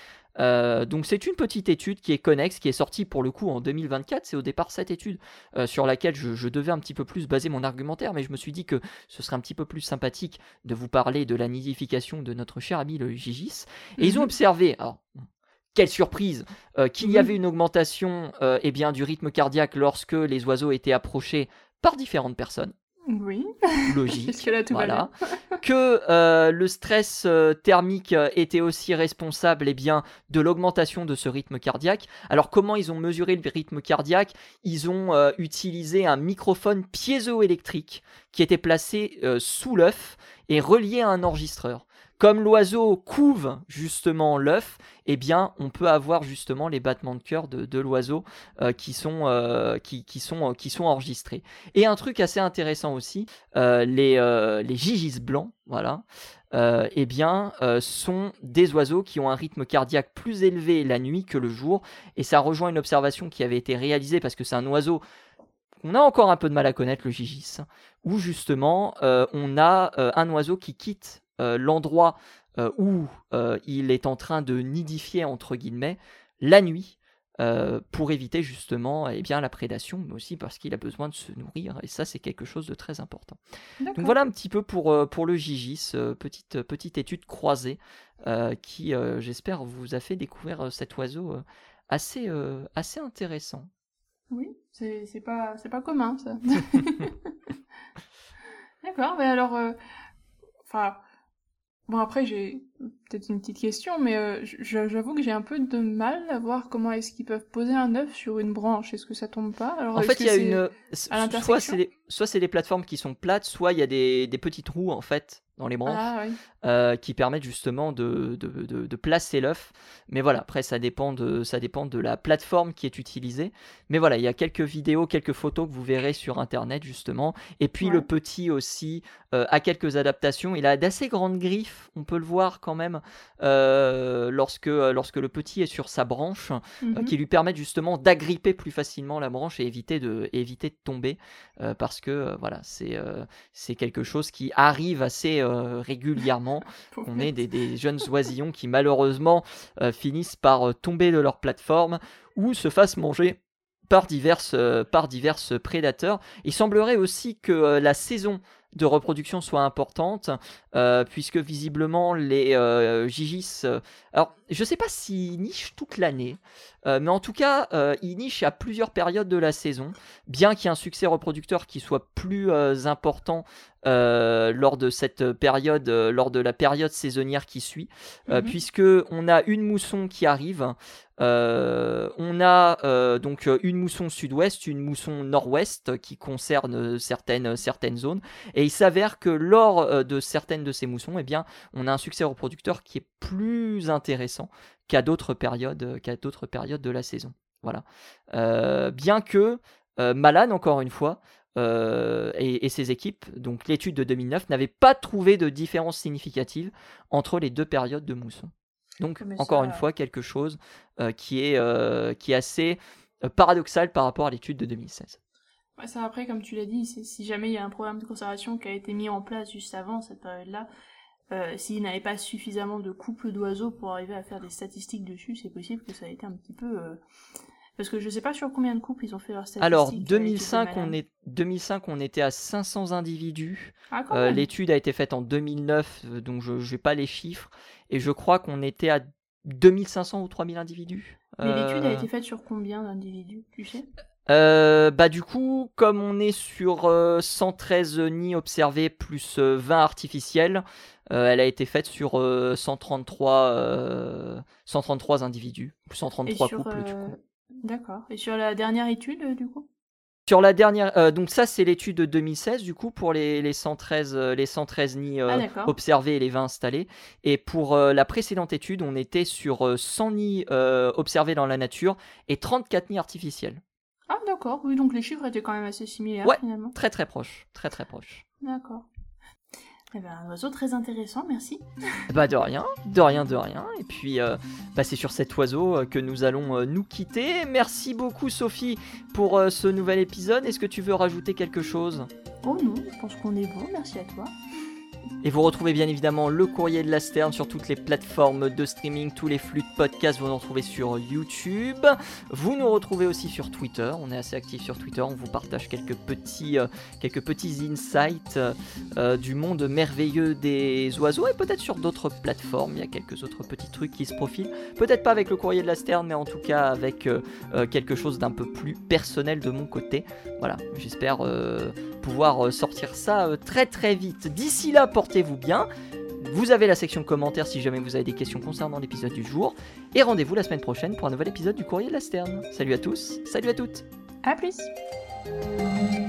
Euh, donc c'est une petite étude qui est connexe, qui est sortie pour le coup en deux mille vingt-quatre. C'est au départ cette étude euh, sur laquelle je, je devais un petit peu plus baser mon argumentaire, mais je me suis dit que ce serait un petit peu plus sympathique de vous parler de la nidification de notre cher ami le gigis. Et mm-hmm. ils ont observé, alors quelle surprise, euh, qu'il y avait une augmentation euh, eh bien, du rythme cardiaque lorsque les oiseaux étaient approchés par différentes personnes. Oui. Logique. Parce que là, tout voilà. Que euh, le stress euh, thermique était aussi responsable eh bien, de l'augmentation de ce rythme cardiaque. Alors, comment ils ont mesuré le rythme cardiaque ? Ils ont euh, utilisé un microphone piézoélectrique qui était placé euh, sous l'œuf et relié à un enregistreur. Comme l'oiseau couve justement l'œuf, eh bien, on peut avoir justement les battements de cœur de, de l'oiseau euh, qui, sont, euh, qui, qui, sont, euh, qui sont enregistrés. Et un truc assez intéressant aussi, euh, les, euh, les gigis blancs, voilà, euh, eh bien, euh, sont des oiseaux qui ont un rythme cardiaque plus élevé la nuit que le jour. Et ça rejoint une observation qui avait été réalisée parce que c'est un oiseau qu'on a encore un peu de mal à connaître, le gigis, où justement, euh, on a euh, un oiseau qui quitte Euh, l'endroit euh, où euh, il est en train de nidifier entre guillemets la nuit euh, pour éviter justement eh bien, la prédation, mais aussi parce qu'il a besoin de se nourrir, et ça c'est quelque chose de très important. D'accord. Donc voilà un petit peu pour, euh, pour le gigis, euh, petite, petite étude croisée euh, qui euh, j'espère vous a fait découvrir euh, cet oiseau euh, assez, euh, assez intéressant. Oui, c'est, c'est, pas, c'est pas commun ça. D'accord, mais alors enfin bon, après, j'ai peut-être une petite question, mais euh, j'avoue que j'ai un peu de mal à voir comment est-ce qu'ils peuvent poser un œuf sur une branche. Est-ce que ça tombe pas ? Alors, en fait, il y a une... À soit c'est, des... soit c'est des plateformes qui sont plates, soit il y a des, des petits trous, en fait, dans les branches, Ah, oui. euh, qui permettent justement de, de, de, de placer l'œuf. Mais voilà, après ça dépend, de, ça dépend de la plateforme qui est utilisée. Mais voilà, il y a quelques vidéos, quelques photos que vous verrez sur internet justement. Et puis Ouais. le petit aussi euh, a quelques adaptations. Il a d'assez grandes griffes, on peut le voir quand même, euh, lorsque, lorsque le petit est sur sa branche, Mhm. euh, qui lui permettent justement d'agripper plus facilement la branche et éviter de, éviter de tomber. Euh, parce que euh, voilà, c'est, euh, c'est quelque chose qui arrive assez euh, régulièrement. On est des, des jeunes oisillons qui malheureusement euh, finissent par euh, tomber de leur plateforme ou se fassent manger par diverses, euh, par diverses prédateurs. Il semblerait aussi que euh, la saison de reproduction soit importante, euh, puisque visiblement les euh, gigis, euh, alors je ne sais pas s'ils nichent toute l'année, euh, mais en tout cas euh, ils nichent à plusieurs périodes de la saison, bien qu'il y ait un succès reproducteur qui soit plus euh, important euh, lors de cette période, euh, lors de la période saisonnière qui suit, euh, Mhm. puisque on a une mousson qui arrive. Euh, on a euh, donc une mousson sud-ouest, une mousson nord-ouest qui concerne certaines, certaines zones, et il s'avère que lors euh, de certaines de ces moussons, eh bien, on a un succès reproducteur qui est plus intéressant qu'à d'autres périodes, qu'à d'autres périodes de la saison. Voilà. Euh, bien que euh, Malan, encore une fois, euh, et, et ses équipes, donc l'étude de deux mille neuf, n'avaient pas trouvé de différence significative entre les deux périodes de mousson. Donc, Mais encore ça- une fois, quelque chose euh, qui, est, euh, qui est assez euh, paradoxal par rapport à l'étude de deux mille seize. Ouais, ça après, comme tu l'as dit, c'est- si jamais il y a un programme de conservation qui a été mis en place juste avant cette période-là, euh, s'il n'avait pas suffisamment de couples d'oiseaux pour arriver à faire des statistiques dessus, c'est possible que ça ait été un petit peu... euh, Parce que je sais pas sur combien de couples ils ont fait leurs statistiques. Alors, à l'étude de deux mille cinq, on, Malan. est, deux mille cinq, on était à cinq cents individus. Ah, quand Euh, même. l'étude a été faite en deux mille neuf, euh, donc je n'ai pas les chiffres. Et je crois qu'on était à deux mille cinq cents ou trois mille individus. Mais l'étude a Euh, été faite sur combien d'individus, tu sais Euh, bah du coup, comme on est sur euh, cent treize nids observés plus euh, vingt artificiels, euh, elle a été faite sur euh, cent trente-trois, euh, cent trente-trois individus, cent Et trente-trois sur... couples du euh, coup. D'accord. Et sur la dernière étude, euh, du coup Sur la dernière, euh, donc ça c'est l'étude de deux mille seize du coup pour les, les, cent treize, euh, les cent treize nids euh, Ah, d'accord. observés et les vingt installés. Et pour euh, la précédente étude, on était sur euh, cent nids euh, observés dans la nature et trente-quatre nids artificiels. Ah, d'accord. Oui, donc les chiffres étaient quand même assez similaires, Ouais, finalement. très très proche, très très proche. D'accord. Eh ben, un oiseau très intéressant, merci. Bah de rien, de rien, de rien. Et puis euh, bah, c'est sur cet oiseau euh, que nous allons euh, nous quitter. Merci beaucoup Sophie pour euh, ce nouvel épisode. Est-ce que tu veux rajouter quelque chose ? Oh non, je pense qu'on est bon, merci à toi. Et vous retrouvez bien évidemment le Courrier de la Sterne sur toutes les plateformes de streaming, tous les flux de podcasts, vous nous retrouvez sur YouTube. Vous nous retrouvez aussi sur Twitter, on est assez actifs sur Twitter, on vous partage quelques petits, euh, quelques petits insights euh, du monde merveilleux des oiseaux et peut-être sur d'autres plateformes, il y a quelques autres petits trucs qui se profilent. Peut-être pas avec le Courrier de la Sterne, mais en tout cas avec euh, euh, quelque chose d'un peu plus personnel de mon côté. Voilà, j'espère euh, pouvoir sortir ça euh, très très vite. D'ici là, portez-vous bien. Vous avez la section commentaires si jamais vous avez des questions concernant l'épisode du jour. Et rendez-vous la semaine prochaine pour un nouvel épisode du Courrier de la Sterne. Salut à tous, salut à toutes. À plus.